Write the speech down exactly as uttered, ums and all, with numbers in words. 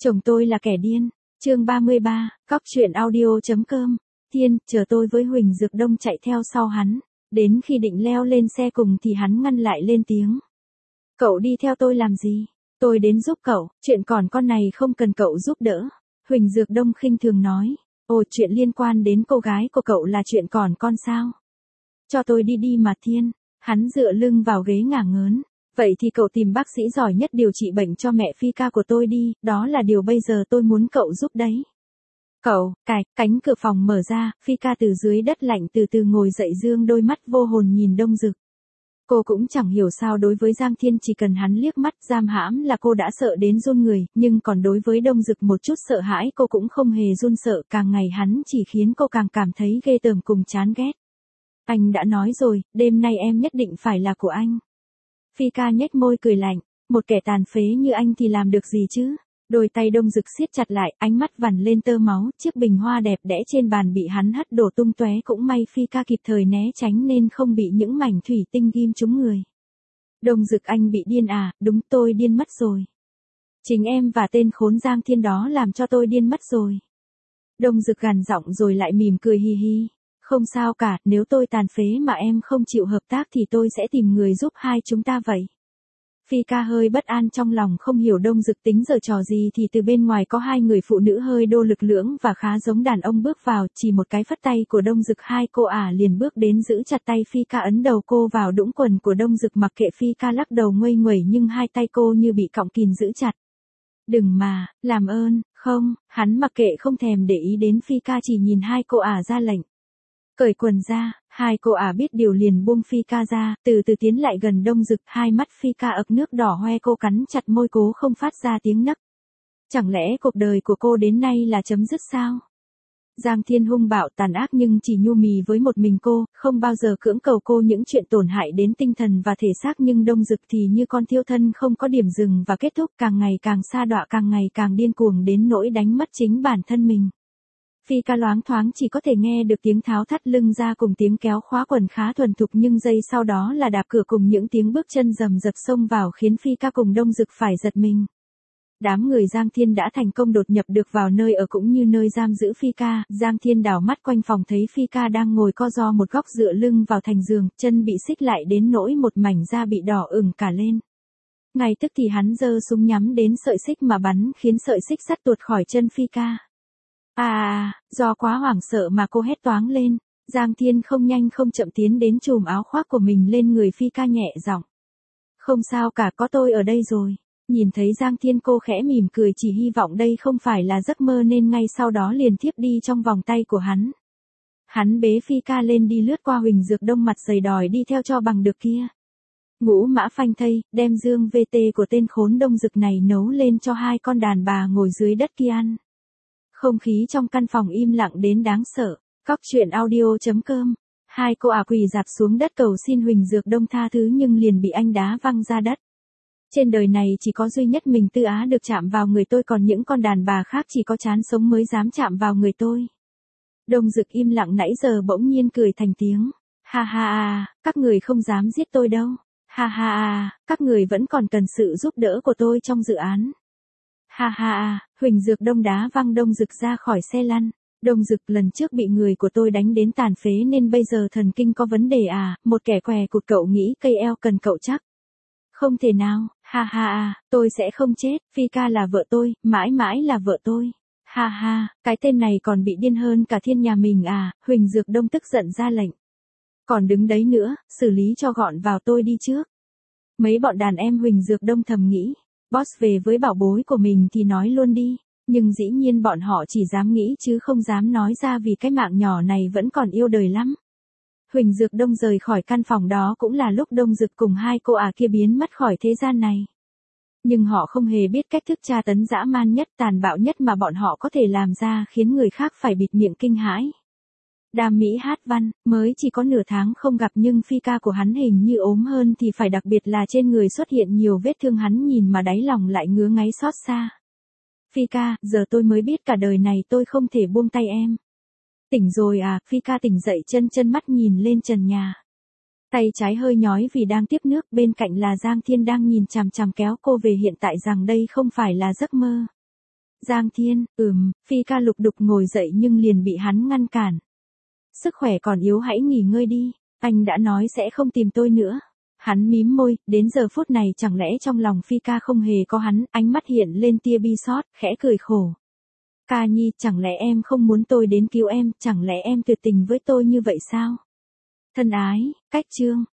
Chồng tôi là kẻ điên. Chương ba mươi ba, cóc truyện audio.com. Thiên, chờ tôi với Huỳnh Dược Đông chạy theo sau hắn. Đến khi định leo lên xe cùng thì hắn ngăn lại lên tiếng. Cậu đi theo tôi làm gì? Tôi đến giúp cậu, chuyện còn con này không cần cậu giúp đỡ. Huỳnh Dược Đông khinh thường nói. Ồ, chuyện liên quan đến cô gái của cậu là chuyện còn con sao? Cho tôi đi đi mà Thiên. Hắn dựa lưng vào ghế ngả ngớn. Vậy thì cậu tìm bác sĩ giỏi nhất điều trị bệnh cho mẹ Phi ca của tôi đi, đó là điều bây giờ tôi muốn cậu giúp đấy. Cậu, cài, cánh cửa phòng mở ra, Phi ca từ dưới đất lạnh từ từ ngồi dậy dương đôi mắt vô hồn nhìn Đông Dực. Cô cũng chẳng hiểu sao đối với Giang Thiên chỉ cần hắn liếc mắt giam hãm là cô đã sợ đến run người, nhưng còn đối với Đông Dực một chút sợ hãi cô cũng không hề run sợ, càng ngày hắn chỉ khiến cô càng cảm thấy ghê tởm cùng chán ghét. Anh đã nói rồi, đêm nay em nhất định phải là của anh. Phi ca nhếch môi cười lạnh, một kẻ tàn phế như anh thì làm được gì chứ? Đôi tay Đông Dực siết chặt lại, ánh mắt vằn lên tơ máu, chiếc bình hoa đẹp đẽ trên bàn bị hắn hất đổ tung tóe, cũng may Phi ca kịp thời né tránh nên không bị những mảnh thủy tinh ghim trúng người. Đông Dực, anh bị điên à? Đúng, tôi điên mất rồi. Chính em và tên khốn Giang Thiên đó làm cho tôi điên mất rồi. Đông Dực gằn giọng rồi lại mỉm cười hi hi. Không sao cả, nếu tôi tàn phế mà em không chịu hợp tác thì tôi sẽ tìm người giúp hai chúng ta vậy. Phi ca hơi bất an trong lòng, không hiểu Đông Dực tính giờ trò gì thì từ bên ngoài có hai người phụ nữ hơi đô lực lưỡng và khá giống đàn ông bước vào, chỉ một cái phất tay của Đông Dực hai cô ả liền bước đến giữ chặt tay Phi ca, ấn đầu cô vào đũng quần của Đông Dực, mặc kệ Phi ca lắc đầu nguây nguẩy nhưng hai tay cô như bị cọng kìm giữ chặt. Đừng mà, làm ơn, không, hắn mặc kệ không thèm để ý đến Phi ca, chỉ nhìn hai cô ả ra lệnh. Cởi quần ra, hai cô ả biết điều liền buông Phi ca ra, từ từ tiến lại gần Đông Dực, hai mắt Phi ca ực nước đỏ hoe, cô cắn chặt môi cố không phát ra tiếng nấc. Chẳng lẽ cuộc đời của cô đến nay là chấm dứt sao? Giang Thiên hung bạo tàn ác nhưng chỉ nhu mì với một mình cô, không bao giờ cưỡng cầu cô những chuyện tổn hại đến tinh thần và thể xác, nhưng Đông Dực thì như con thiêu thân không có điểm dừng và kết thúc, càng ngày càng sa đọa, càng ngày càng điên cuồng đến nỗi đánh mất chính bản thân mình. Phi ca loáng thoáng chỉ có thể nghe được tiếng tháo thắt lưng ra cùng tiếng kéo khóa quần khá thuần thục, nhưng giây sau đó là đạp cửa cùng những tiếng bước chân rầm rập xông vào khiến Phi ca cùng Đông Dực phải giật mình. Đám người Giang Thiên đã thành công đột nhập được vào nơi ở cũng như nơi giam giữ Phi ca. Giang Thiên đảo mắt quanh phòng thấy Phi ca đang ngồi co ro một góc dựa lưng vào thành giường, chân bị xích lại đến nỗi một mảnh da bị đỏ ửng cả lên. Ngay tức thì hắn giơ súng nhắm đến sợi xích mà bắn, khiến sợi xích sắt tuột khỏi chân Phi ca. À, à, do quá hoảng sợ mà cô hét toáng lên. Giang Thiên không nhanh không chậm tiến đến chùm áo khoác của mình lên người Phi ca, nhẹ giọng. Không sao cả, có tôi ở đây rồi. Nhìn thấy Giang Thiên cô khẽ mỉm cười, chỉ hy vọng đây không phải là giấc mơ nên ngay sau đó liền thiếp đi trong vòng tay của hắn. Hắn bế Phi ca lên đi lướt qua Huỳnh Dược Đông mặt dày đòi đi theo cho bằng được kia. Ngũ mã phanh thây, đem dương vê tê của tên khốn Đông Dực này nấu lên cho hai con đàn bà ngồi dưới đất kia ăn. Không khí trong căn phòng im lặng đến đáng sợ. Cóc truyện audio.com. Hai cô ả quỳ dạp xuống đất cầu xin Huỳnh Dược Đông tha thứ nhưng liền bị anh đá văng ra đất. Trên đời này chỉ có duy nhất mình Tư Á được chạm vào người tôi, còn những con đàn bà khác chỉ có chán sống mới dám chạm vào người tôi. Đông Dực im lặng nãy giờ bỗng nhiên cười thành tiếng. Ha ha ha, các người không dám giết tôi đâu. Ha ha ha, các người vẫn còn cần sự giúp đỡ của tôi trong dự án. Ha ha ha, Huỳnh Dược Đông đá văng Đông Dực ra khỏi xe lăn. Đông Dực, lần trước bị người của tôi đánh đến tàn phế nên bây giờ thần kinh có vấn đề à? Một kẻ què cụt, cậu nghĩ cây eo cần cậu chắc? Không thể nào, ha ha ha, tôi sẽ không chết, Phi ca là vợ tôi, mãi mãi là vợ tôi. Ha ha, cái tên này còn bị điên hơn cả Thiên nhà mình à? Huỳnh Dược Đông tức giận ra lệnh. Còn đứng đấy nữa, xử lý cho gọn vào, tôi đi trước. Mấy bọn đàn em Huỳnh Dược Đông thầm nghĩ. Boss về với bảo bối của mình thì nói luôn đi, nhưng dĩ nhiên bọn họ chỉ dám nghĩ chứ không dám nói ra vì cái mạng nhỏ này vẫn còn yêu đời lắm. Huỳnh Dược Đông rời khỏi căn phòng đó cũng là lúc Đông Dực cùng hai cô ả kia biến mất khỏi thế gian này. Nhưng họ không hề biết cách thức tra tấn dã man nhất, tàn bạo nhất mà bọn họ có thể làm ra, khiến người khác phải bịt miệng kinh hãi. Đàm Mỹ Hát Văn, mới chỉ có nửa tháng không gặp nhưng Phi ca của hắn hình như ốm hơn thì phải, đặc biệt là trên người xuất hiện nhiều vết thương, hắn nhìn mà đáy lòng lại ngứa ngáy xót xa. Phi ca, giờ tôi mới biết cả đời này tôi không thể buông tay em. Tỉnh rồi à? Phi ca tỉnh dậy, chân chân mắt nhìn lên trần nhà. Tay trái hơi nhói vì đang tiếp nước, bên cạnh là Giang Thiên đang nhìn chằm chằm kéo cô về, hiện tại rằng đây không phải là giấc mơ. Giang Thiên, ừm, Phi ca lục đục ngồi dậy nhưng liền bị hắn ngăn cản. Sức khỏe còn yếu hãy nghỉ ngơi đi, anh đã nói sẽ không tìm tôi nữa. Hắn mím môi, đến giờ phút này chẳng lẽ trong lòng Phi ca không hề có hắn, ánh mắt hiện lên tia bi xót, khẽ cười khổ. Ca Nhi, chẳng lẽ em không muốn tôi đến cứu em, chẳng lẽ em tuyệt tình với tôi như vậy sao? Thân ái, cách chương.